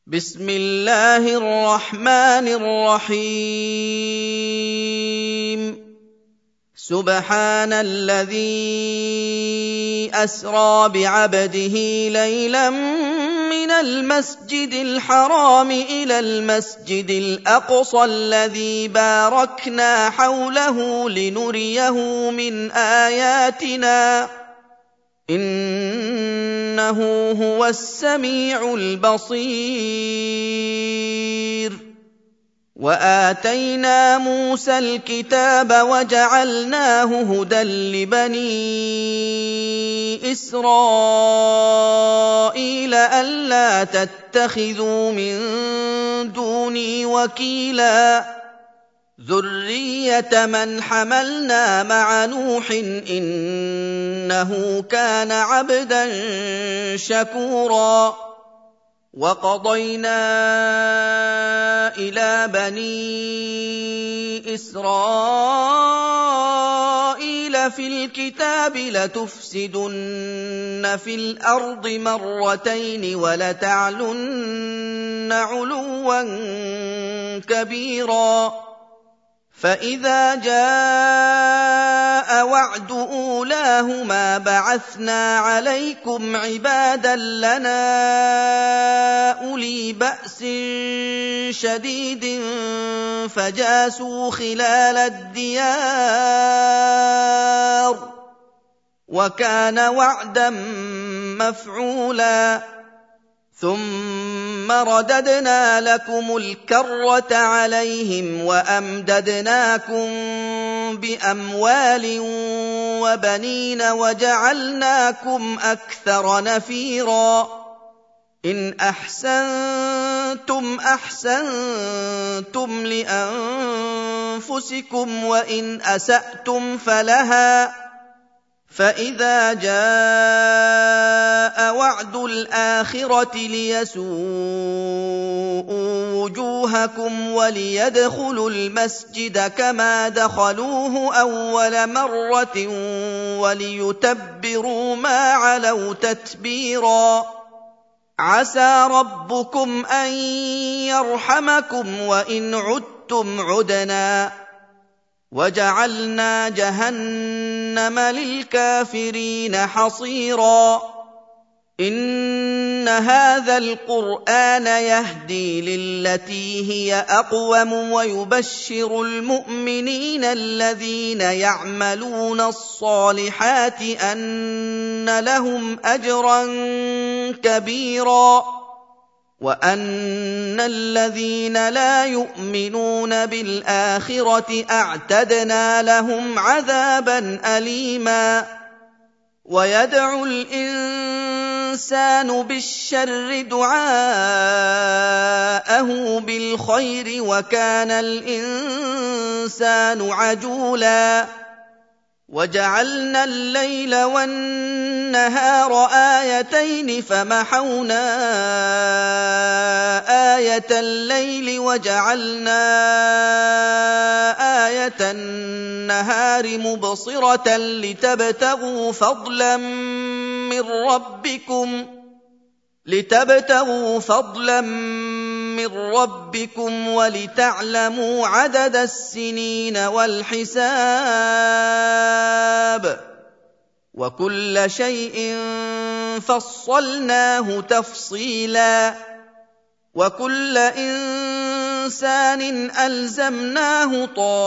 بسم الله الرحمن الرحيم سبحان الذي أسرى بعبده ليلا من المسجد الحرام إلى المسجد الأقصى الذي باركنا حوله لنريه من آياتنا إنه هو السميع البصير وآتينا موسى الكتاب وجعلناه هدى لبني إسرائيل ألا تتخذوا من دوني وكيلا ذرية من حملنا مع نوح إنه كان عبدا شكورا وقضينا إلى بني إسرائيل في الكتاب لتفسدن في الأرض مرتين ولتعلن علوا كبيرا فإذا جاء وعد أولاهما بعثنا عليكم عبادا لنا أولي بأس شديد فجاسوا خلال الديار وكان وعدا مفعولا ثم رددنا لكم الكرة عليهم وأمددناكم بأموال وبنين وجعلناكم أكثر نفيرا إن أحسنتم أحسنتم لأنفسكم وإن أسأتم فلها فإذا جاء وعد الآخرة ليسوءوا وجوهكم وليدخلوا المسجد كما دخلوه أول مرة وليتبروا ما علوا تتبيرا عسى ربكم أن يرحمكم وإن عدتم عدنا وجعلنا جهنم للكافرين حصيرا إن هذا القرآن يهدي للتي هي أقوم ويبشر المؤمنين الذين يعملون الصالحات أن لهم أجرا كبيرا وأن الذين لا يؤمنون بالآخرة أعتدنا لهم عذابا أليما ويدعو الإنسان بالشر دعاءه بالخير وكان الإنسان عجولا وجعلنا الليل والنهار آيتين فمحونا آية الليل وجعلنا آية النهار مبصرة لتبتغوا فضلا من ربكم ولتعلموا عدد السنين والحساب وكل شيء فصلناه تفصيلا وكل إنسان ألزمناه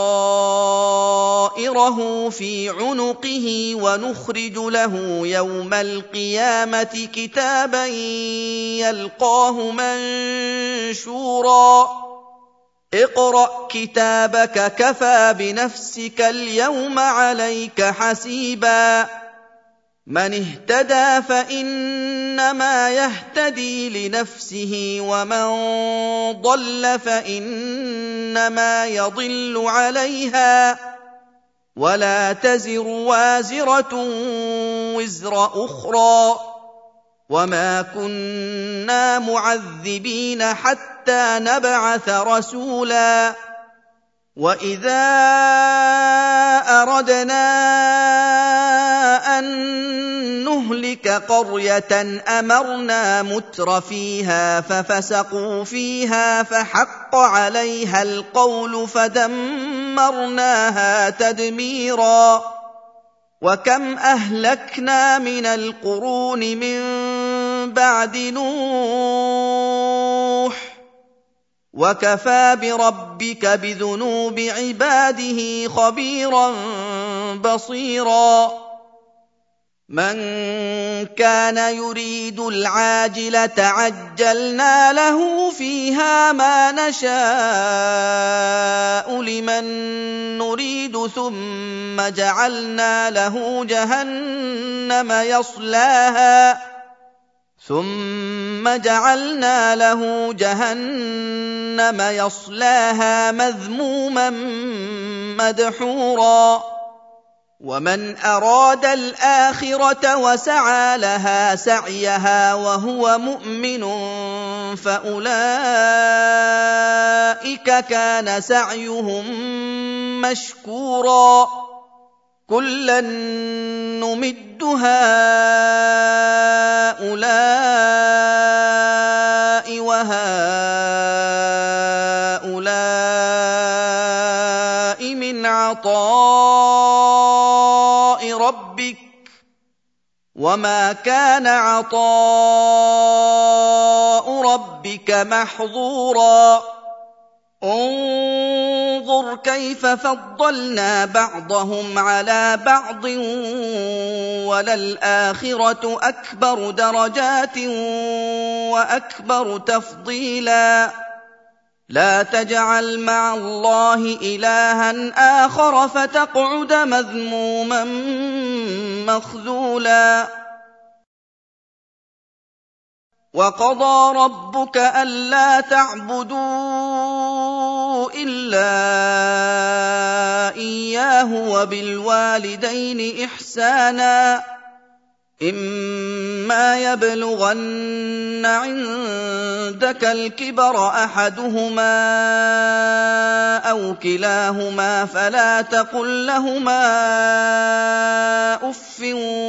طائره في عنقه ونخرج له يوم القيامة كتابا يلقاه منشورا اقرأ كتابك كفى بنفسك اليوم عليك حسيبا من اهتدى فإنما يهتدي لنفسه ومن ضل فإنما يضل عليها ولا تزر وازرة وزر أخرى وما كنا معذبين حتى نبعث رسولا وإذا أردنا أن نهلك نهلك قرية أمرنا متر فيها ففسقوا فيها فحق عليها القول فدمرناها تدميرا وكم أهلكنا من القرون من بعد نوح وكفى بربك بذنوب عباده خبيرا بصيرا من كان يريد العاجلة عجلنا له فيها ما نشاء لمن نريد ثم جعلنا له جهنم يصلاها مذموما مدحورا ومن أراد الآخرة وسعى لها سعيها وهو مؤمن فأولئك كان سعيهم مشكورا كلا نمد هؤلاء وهؤلاء من عطاء ربك وما كان عطاء ربك محظورا انظر كيف فضلنا بعضهم على بعض وللآخرة أكبر درجات وأكبر تفضيلا لا تجعل مع الله إلها آخر فتقعد مذموما مخذولا وقضى ربك ألا تعبدوا إلا إياه وبالوالدين إحسانا إما يبلغن عندك الكبر أحدهما أو كلاهما فلا تقل لهما أف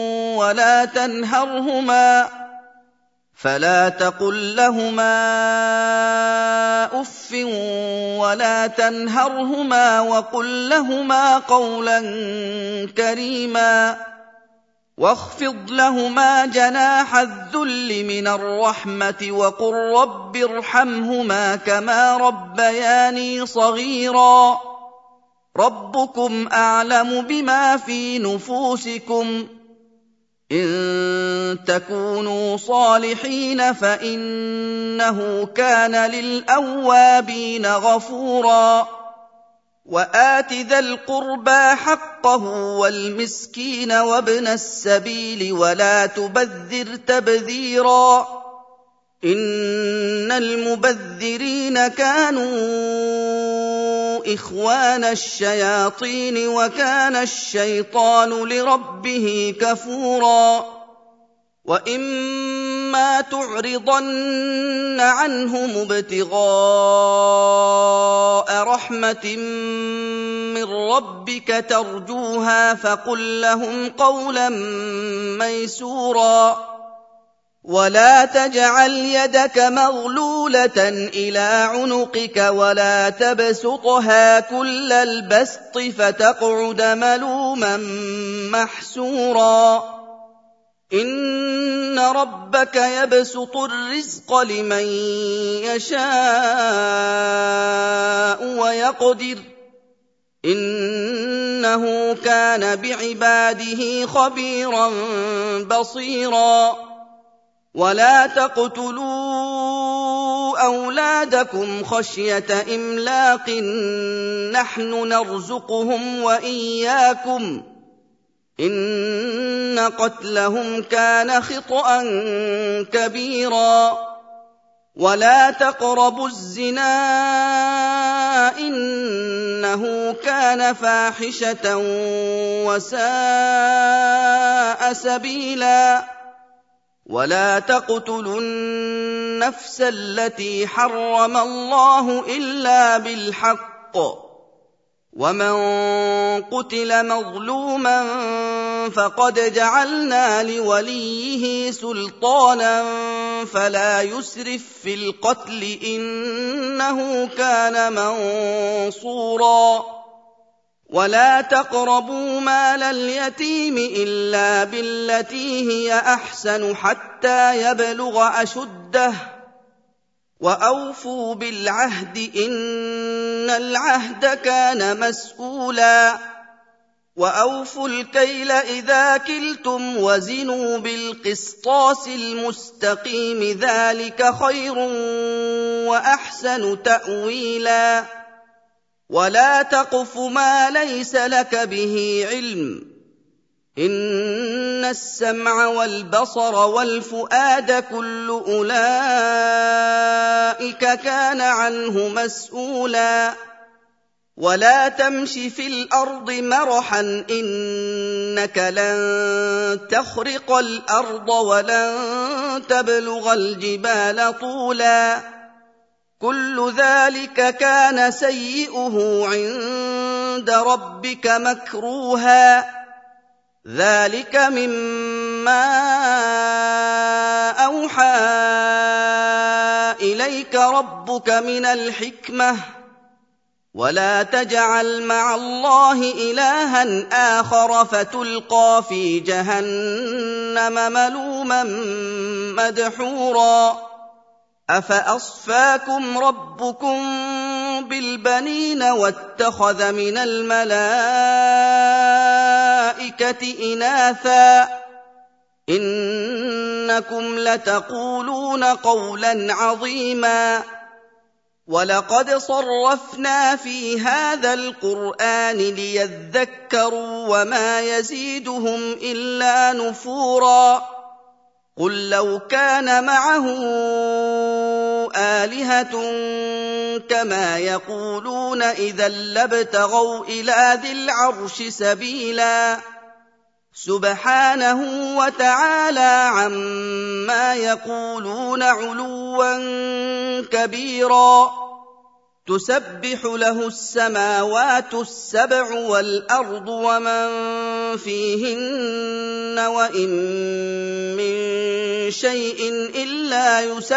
ولا تنهرهما وقل لهما قولا كريما واخفض لهما جناح الذل من الرحمة وقل رب ارحمهما كما ربياني صغيرا ربكم أعلم بما في نفوسكم إن تكونوا صالحين فإنه كان للأوابين غفورا وآت ذا القربى حقه والمسكين وابن السبيل ولا تبذر تبذيرا إن المبذرين كانوا إخوان الشياطين وكان الشيطان لربه كفورا وإما تعرضن عنهم ابتغاء رحمة من ربك ترجوها فقل لهم قولا ميسورا ولا تجعل يدك مغلولة إلى عنقك ولا تبسطها كل البسط فتقعد ملوما محسورا إن ربك يبسط الرزق لمن يشاء ويقدر إنه كان بعباده خبيرا بصيرا ولا تقتلوا أولادكم خشية إملاق نحن نرزقهم وإياكم إن قتلهم كان خطأ كبيرا ولا تقربوا الزنا إنه كان فاحشة وساء سبيلا ولا تقتلوا النفس التي حرم الله إلا بالحق ومن قتل مظلوما فقد جعلنا لوليه سلطانا فلا يسرف في القتل إنه كان منصورا ولا تقربوا مال اليتيم إلا بالتي هي أحسن حتى يبلغ أشده وأوفوا بالعهد إن العهد كان مسؤولا وأوفوا الكيل إذا كلتم وزنوا بالقسطاس المستقيم ذلك خير وأحسن تأويلا ولا تقف ما ليس لك به علم إن السمع والبصر والفؤاد كل أولئك كان عنه مسؤولا ولا تمش في الأرض مرحا إنك لن تخرق الأرض ولن تبلغ الجبال طولا كل ذلك كان سيئه عند ربك مكروها ذلك مما أوحى إليك ربك من الحكمة ولا تجعل مع الله إلها آخر فتلقى في جهنم ملوما مدحورا أفأصفاكم ربكم بالبنين واتخذ من الملائكة إناثا إنكم لتقولون قولا عظيما ولقد صرفنا في هذا القرآن ليذكروا وما يزيدهم إلا نفورا قل لو كان معه آلهة كما يقولون إذا لابتغوا إلى ذي العرش سبيلا سبحانه وتعالى عما يقولون علوا كبيرا تسبح له السماوات السبع والأرض ومن فيهن وإن من شيء إلا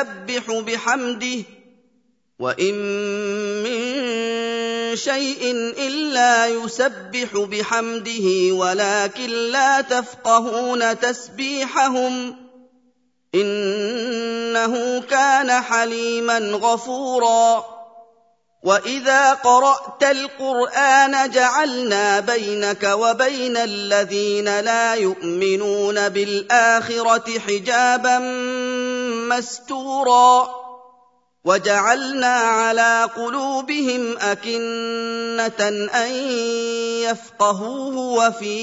يسبح بحمده ولكن لا تفقهون تسبيحهم إنه كان حليما غفورا وإذا قرأت القرآن جعلنا بينك وبين الذين لا يؤمنون بالآخرة حجابا مستورا وجعلنا على قلوبهم أكنة أن يفقهوه وفي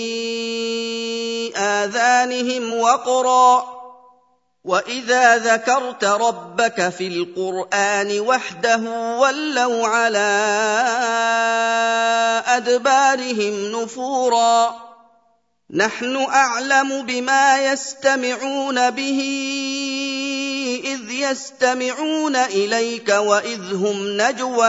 آذانهم وقرا وإذا ذكرت ربك في القرآن وحده ولوا على أدبارهم نفورا نحن أعلم بما يستمعون به إذ يستمعون إليك وإذ هم نجوى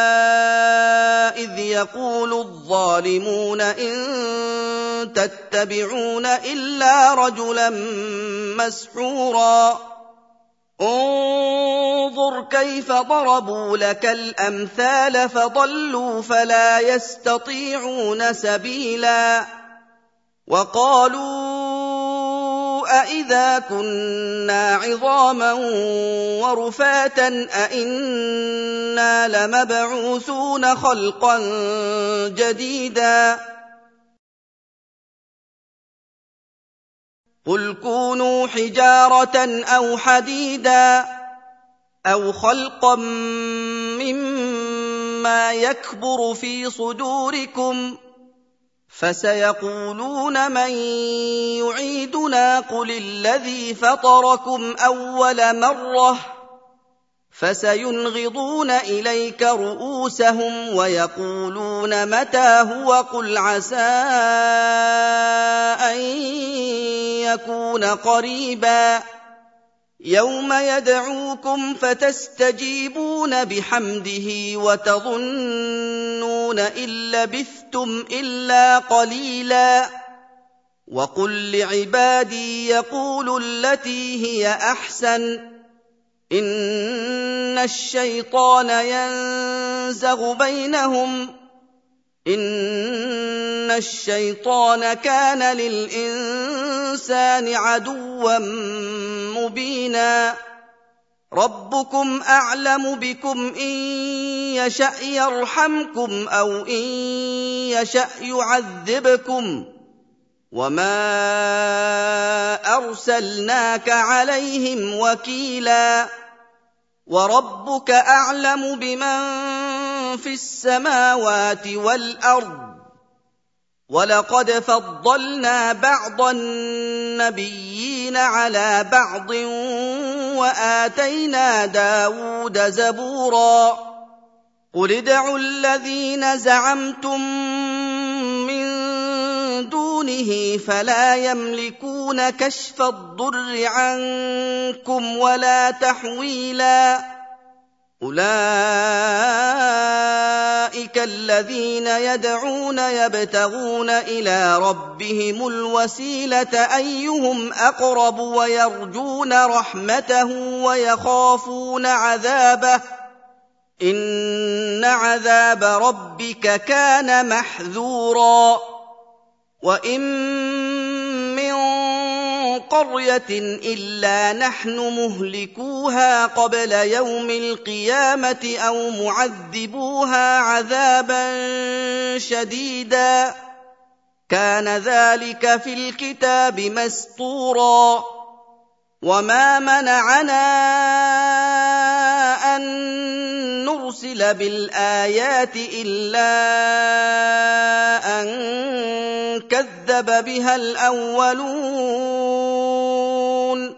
إذ يقول الظالمون إن تتبعون إلا رجلا مسحورا انظر كيف ضربوا لك الأمثال فضلوا فلا يستطيعون سبيلا وقالوا أإذا كنا عظاما ورفاتا أإنا لمبعوثون خلقا جديدا قل كونوا حجارة أو حديدا أو خلقا مما يكبر في صدوركم فسيقولون من يعيدنا قل الذي فطركم أول مرة فسينغضون إليك رؤوسهم ويقولون متى هو قل عسى أن يكون قريبا يوم يدعوكم فتستجيبون بحمده وتظنون إن لبثتم إلا قليلا وقل لعبادي يقولوا التي هي أحسن إن الشيطان ينزغ بينهم إن الشيطان كان للإنسان عدوا مبينا ربكم أعلم بكم إن يشأ يرحمكم أو إن يشأ يعذبكم وما أرسلناك عليهم وكيلا وربك أعلم بمن في السماوات والأرض ولقد فضلنا بعض النبيين على بعض وآتينا داود زبورا قل ادعوا الذين زعمتم من دونه فلا يملكون كشف الضر عنكم ولا تحويلا أولئك الذين يدعون يبتغون إلى ربهم الوسيلة أيهم أقرب ويرجون رحمته ويخافون عذابه إن عذاب ربك كان محذورا وإن من قرية إلا نحن مهلكوها قبل يوم القيامة أو معذبوها عذابا شديدا كان ذلك في الكتاب مسطورا وما منعنا أن نرسل بالآيات إلا أن كذب بها الأولون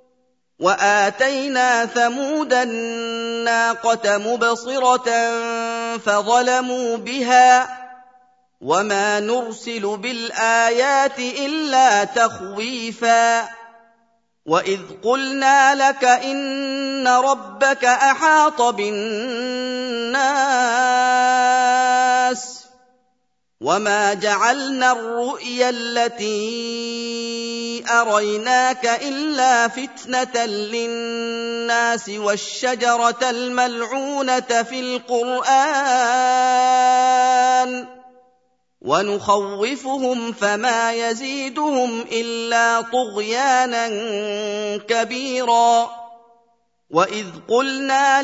وآتينا ثمود الناقة مبصرة فظلموا بها وما نرسل بالآيات إلا تخويفا وإذ قلنا لك إن ربك أحاط بالناس وما جعلنا الرؤيا التي أريناك إلا فتنة للناس والشجرة الملعونة في القرآن ونخوفهم فما يزيدهم إلا طغيانا كبيرا وإذ قلنا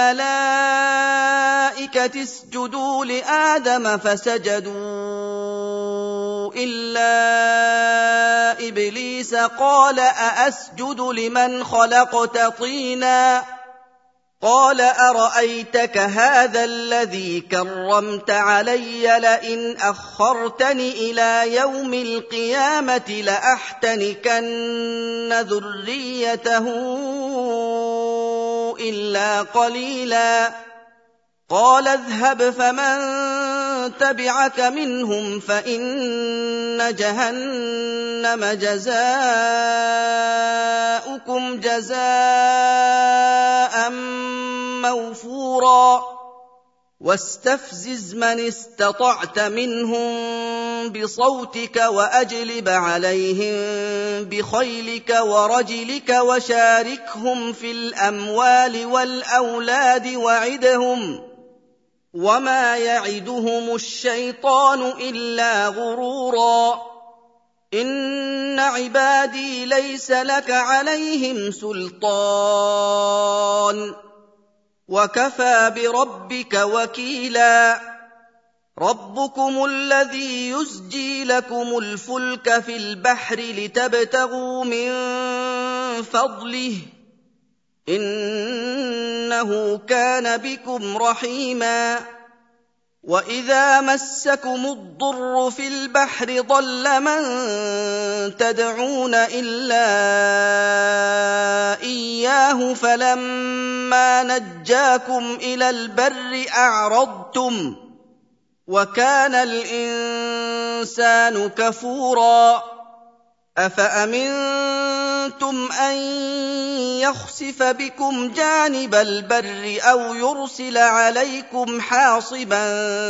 للملائكة اسجدوا لآدم فسجدوا إلا إبليس قال أأسجد لمن خلقت طينا قال أرأيتك هذا الذي كرمت علي لئن أخرتني إلى يوم القيامة لأحتنكن ذريته إلا قليلا قال اذهب فمن تبعك منهم فإن جهنم جزاؤكم جزاء موفورا واستفزز من استطعت منهم بصوتك وأجلب عليهم بخيلك ورجلك وشاركهم في الأموال والأولاد وعدهم وما يعدهم الشيطان إلا غرورا إن عبادي ليس لك عليهم سلطان وكفى بربك وكيلا ربكم الذي يزجي لكم الفلك في البحر لتبتغوا من فضله إنه كان بكم رحيما وإذا مسكم الضر في البحر ضل من تدعون إلا إياه فلما نجاكم إلى البر أعرضتم وكان الإنسان كفورا أفأمنتم أن يخسف بكم جانب البر أو يرسل عليكم حاصبا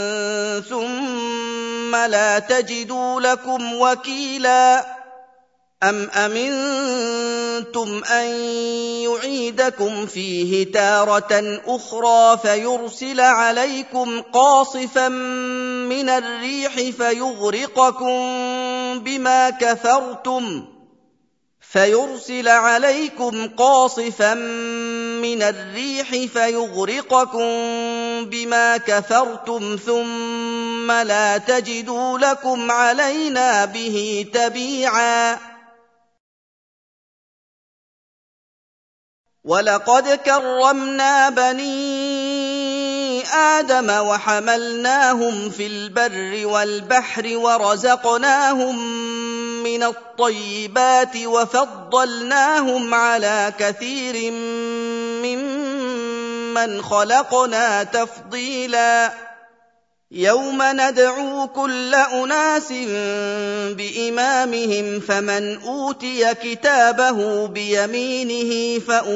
ثم لا تجدوا لكم وكيلا أم أمنتم أن يعيدكم فيه تارة أخرى فيرسل عليكم قاصفا من الريح فيغرقكم بما كفرتم ثم لا تجدوا لكم علينا به تبيعا ولقد كرمنا بني آدم وحملناهم في البر والبحر ورزقناهم من الطيبات وفضلناهم على كثير ممن خلقنا تفضيلا يوم ندعو كل أناس بإمامهم فمن أوتي كتابه بيمينه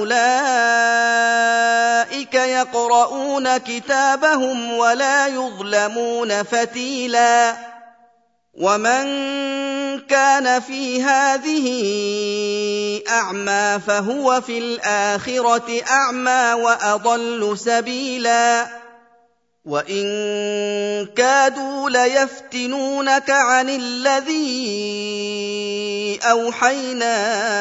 فأولئك يقرؤون كتابهم ولا يظلمون فتيلا ومن كان في هذه أعمى فهو في الآخرة أعمى وأضل سبيلا وإن كادوا ليفتنونك عن الذي أوحينا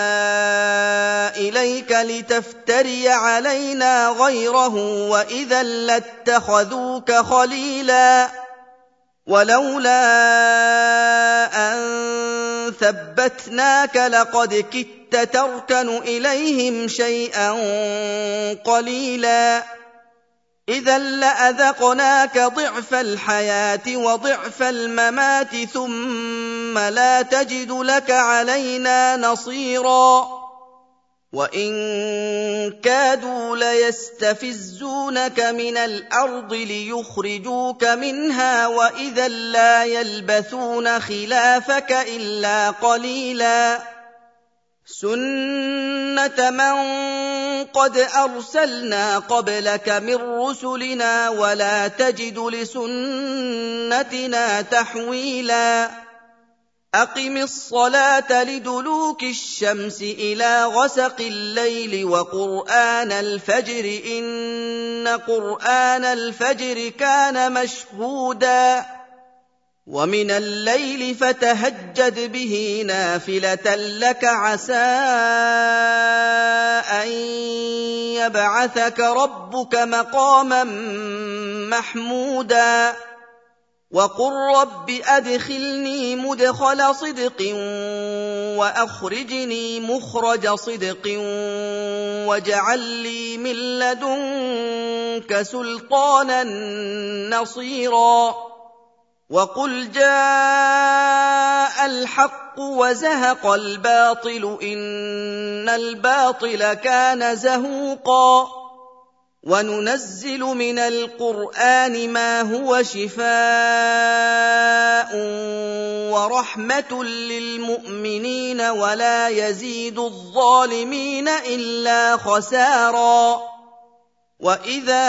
إليك لتفتري علينا غيره وإذا لاتخذوك خليلا ولولا أن ثبتناك لقد كدت تركن إليهم شيئا قليلا إذا لأذقناك ضعف الحياة وضعف الممات ثم لا تجد لك علينا نصيرا وإن كادوا ليستفزونك من الأرض ليخرجوك منها وإذا لا يلبثون خلافك إلا قليلا سنة من قد أرسلنا قبلك من رسلنا ولا تجد لسنتنا تحويلا أقم الصلاة لدلوك الشمس إلى غسق الليل وقرآن الفجر إن قرآن الفجر كان مشهودا ومن الليل فتهجد به نافلة لك عسى أن يبعثك ربك مقاما محمودا وقل رب أدخلني مدخل صدق وأخرجني مخرج صدق واجعل لي من لدنك سلطانا نصيرا وقل جاء الحق وزهق الباطل إن الباطل كان زهوقا وننزل من القرآن ما هو شفاء ورحمة للمؤمنين ولا يزيد الظالمين إلا خسارا وإذا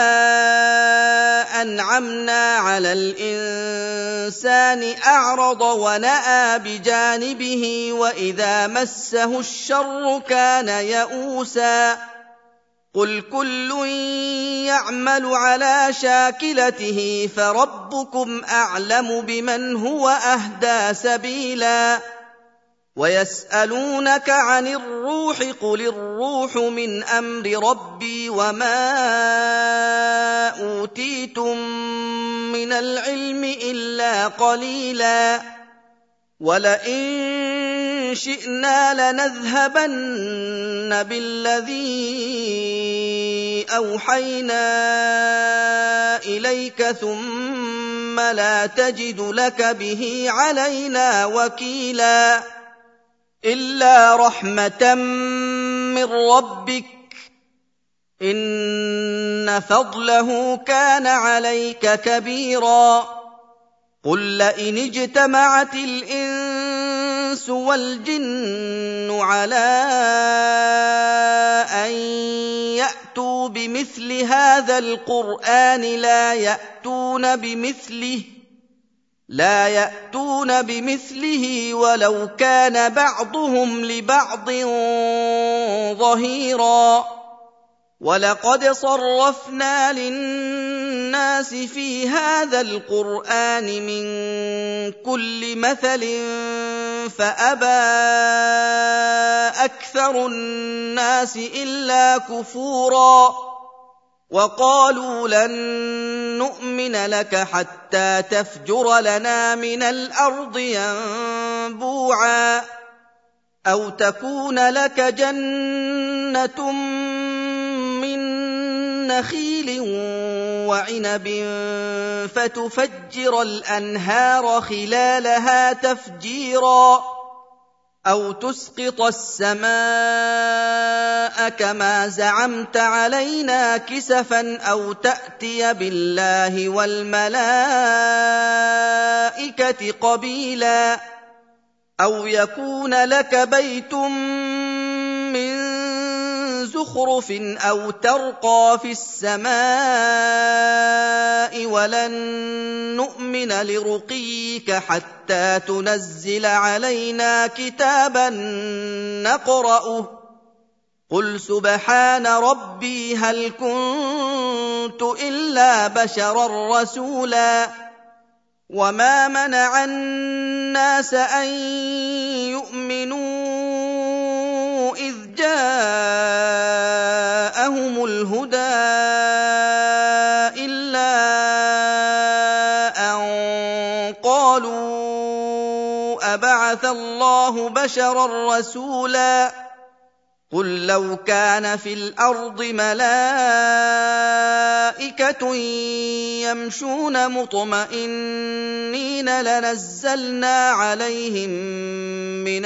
أنعمنا على الإنسان أعرض ونأى بجانبه وإذا مسه الشر كان يئوسا قل كل يعمل على شاكلته فربكم أعلم بمن هو أهدى سبيلا ويسألونك عن الروح قل الروح من أمر ربي وما أوتيتم من العلم إلا قليلا ولئن شئنا لنذهبن بالذي أوحينا إليك ثم لا تجد لك به علينا وكيلا إلا رحمة من ربك إن فضله كان عليك كبيرا قل لئن اجتمعت الإنس الإنس والجن على أن يأتوا بمثل هذا القرآن لا يأتون بمثله ولو كان بعضهم لبعض ظهيرا. ولقد صرفنا للناس في هذا القرآن من كل مثل فأبى أكثر الناس إلا كفورا. وقالوا لن نؤمن لك حتى تفجر لنا من الأرض ينبوعا أو تكون لك جنة من نخيل وعنب فتفجر الأنهار خلالها تفجيرا أو تسقط السماء كما زعمت علينا كسفا أو تأتي بالله والملائكة قبيلا أو يكون لك بيت من زخرف أو ترقى في السماء ولن نؤمن لرقيك حتى تنزل علينا كتابا نقرأه قل سبحان ربي هل كنت إلا بشرا رسولا. وما منع الناس أن يؤمنوا إذ جاءهم الهدى إلا أن قالوا أبعث الله بشرا رسولا. قل لو كان في الأرض ملائكة يمشون مطمئنين لنزلنا عليهم من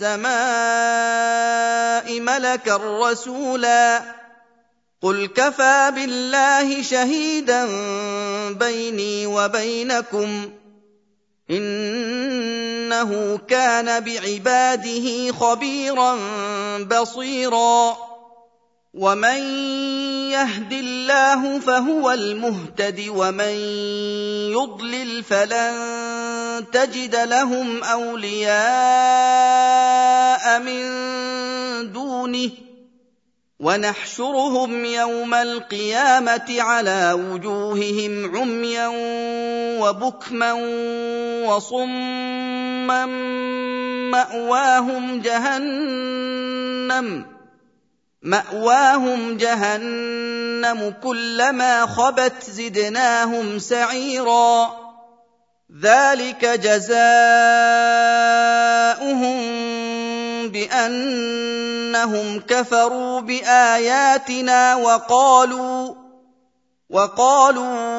السماء ملكا رسولا. قل كفى بالله شهيدا بيني وبينكم إنه كان بعباده خبيرا بصيرا. ومن يهد الله فهو المهتد ومن يضلل فلن تجد لهم أولياء من دونه ونحشرهم يوم القيامة على وجوههم عميا وبكما وصما مأواهم جهنم كلما خبت زدناهم سعيرا. ذلك جزاؤهم بأنهم كفروا بآياتنا وقالوا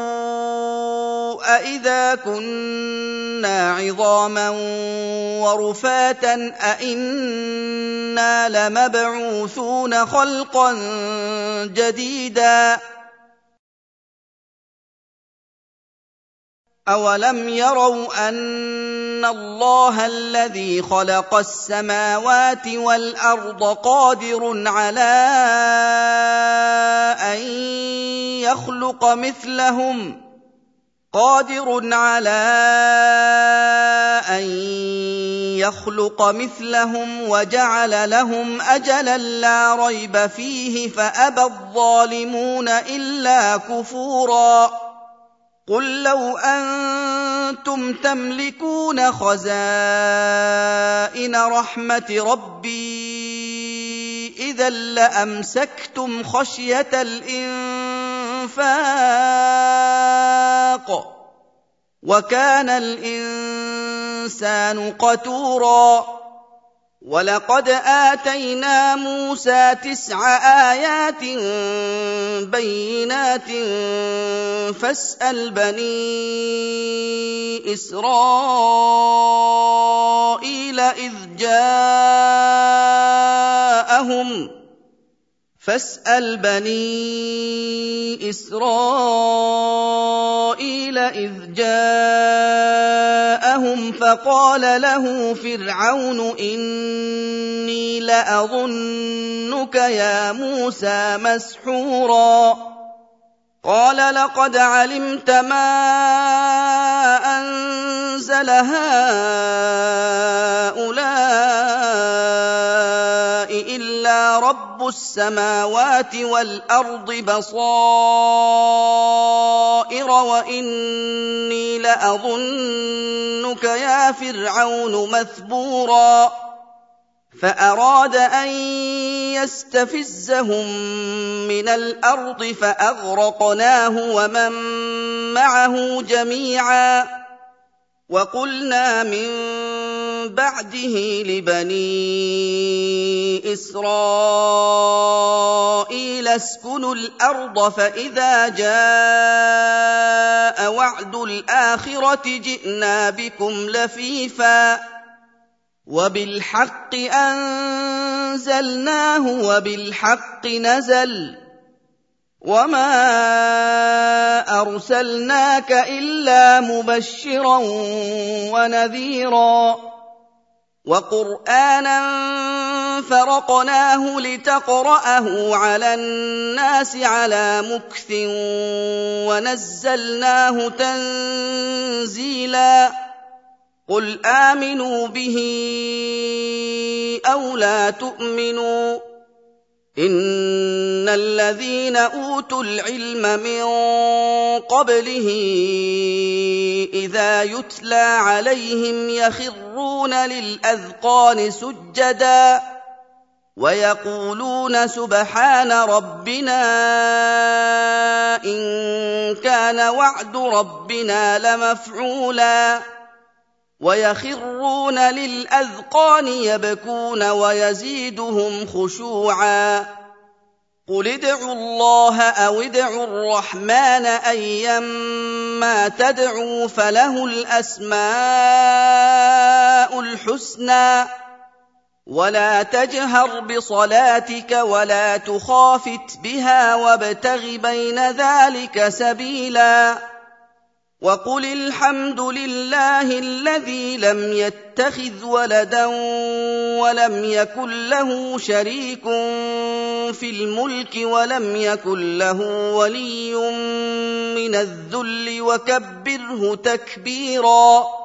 أإذا كنا عظاما ورفاتا أإنا لمبعوثون خلقا جديدا. أولم يروا أن الله الذي خلق السماوات والأرض قادر على أن يخلق مثلهم وجعل لهم أجلا لا ريب فيه فأبى الظالمون إلا كفورا. قل لو أنتم تملكون خزائن رحمة ربي إذا لأمسكتم خشية الإنفاق وكان الإنسان قتورا. ولقد آتينا موسى 9 آيات بينات فاسأل بني إسرائيل إذ فاسأل بني إسرائيل إذ جاءهم فقال له فرعون إني لأظنك يا موسى مسحورا قال لقد علمت ما أنزل هؤلاء إلا رب السماوات والأرض بصائر وإني لأظنك يا فرعون مثبورا فأراد أن يستفزهم من الأرض فأغرقناه ومن معه جميعا وقلنا من بعده لبني إسرائيل اسكنوا الأرض فإذا جاء وعد الآخرة جئنا بكم لفيفا وبالحق أنزلناه وبالحق نزل وما أرسلناك إلا مبشرا ونذيرا وقرآنا فرقناه لتقرأه على الناس على مكث ونزلناه تنزيلا قل آمنوا به أو لا تؤمنوا إن الذين أوتوا العلم من قبله إذا يتلى عليهم يخرون للأذقان سجدا ويقولون سبحان ربنا إن كان وعد ربنا لمفعولا ويخرون للأذقان يبكون ويزيدهم خشوعا قل ادعوا الله أو ادعوا الرحمن أيما تدعوا فله الأسماء الحسنى ولا تجهر بصلاتك ولا تخافت بها وابتغ بين ذلك سبيلا وقل الحمد لله الذي لم يتخذ ولدا ولم يكن له شريك في الملك ولم يكن له ولي من الذل وكبره تكبيرا